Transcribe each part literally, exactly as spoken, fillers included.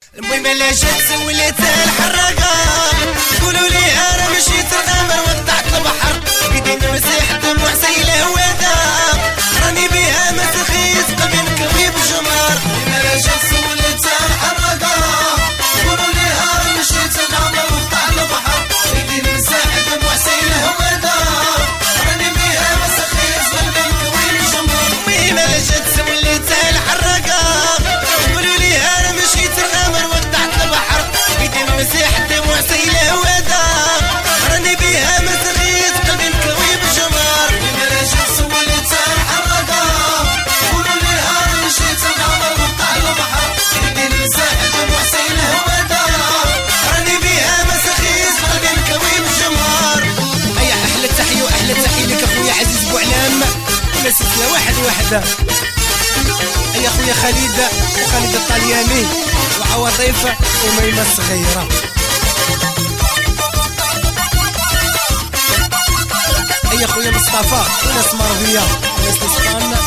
المهم لا جات وليت الحراقه قولوا لي انا مشيت الغامر وقطعت البحر بيدين مسيح دموع سيله ودا راني بها مسخيس قلبي مكوي بجمار. المهم لا جات وليت الحراقه قولوا لي انا مشيت الغامر وقطعت البحر بيدين مسيح دموع سيله ودا راني بها مسخيس قلبي مكوي بجمار. المهم لا جات وليت الحراقه قولوا لي انا مشيت الغامر وقطعت البحر بيدين مسيح دموع سيله ودا راني بها مسخيس قلبي مكوي بجمار. المهم لا جات وليت الحراقه قولوا لي انا مشيت الغامر وقطعت البحر بيدين مسيح دموع سيله ودا راني بها مسخيس قلبي مكوي بجمار. اي احلى تحيه واحلى تحيه لك اخويا عزيز بوعلام ولا سلسله واحد واحده. يا خويا خالد وخالد الطلياني وعواطيف وميمه الصغيره. يا خويا مصطفى وناس مرضيه وناس اسبان.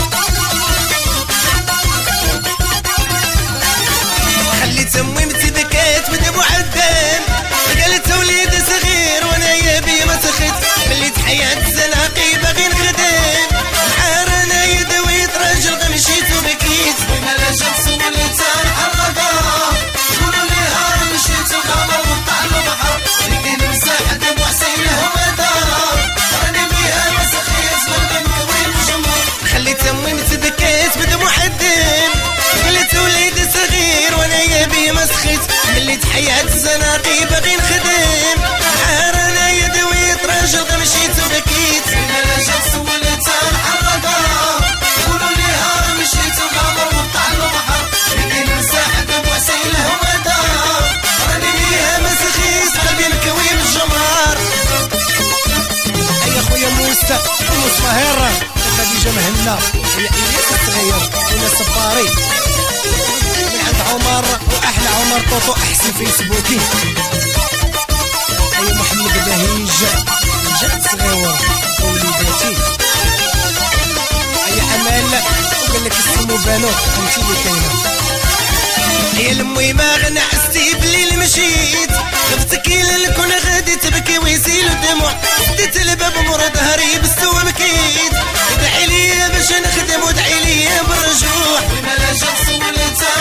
خليت امي متبكات بدموع الدم قالت وليد صغير وانا يا بي ما تخيت مليت حياه زناقي باغي نخدم نحار انا يدويت راجل غمشيت وبكيت. وما لا جات وليت الحراقه قولوا لي انا مشيت الغامر وقطع البحر بيدين مساح دموع سيله ودا راني بها مسخيت قلبي مكوي بجمار. خليت امي متبكيت بدموع الدم قلت وليدي صغير وانا يا بيه مسخيت مليت حياة زناقي باغي نخدم نحار انا يدويت راجل غمشيت وبكيت. وما لا جات وليت الحراقه قولوا لي انا مشيت الغامر وقطع البحر بيدين مساح دموع سيله ودا راني بيها مسخيت قلبي مكوي بالجمار. اي خويا موسى وموسى ماهر وخديجه مهنا ويا الياس الصغير ولا صباري من عند عمر واحلى عمر طوطو احسن فيسبوكي. اي محمد بهيج جد صغير ووليداتي. اي حمال وقال لك السمو بانو انت اللي كاينه. يا المي ما غنعستي بليل مشيت خفتك لكون غادي تبكي ويسيل الدموع ديت الباب مور ظهري بالسوا مكيت ادعي لي باش نخدم وادعي لي بالرجوع. وما لا جات وليت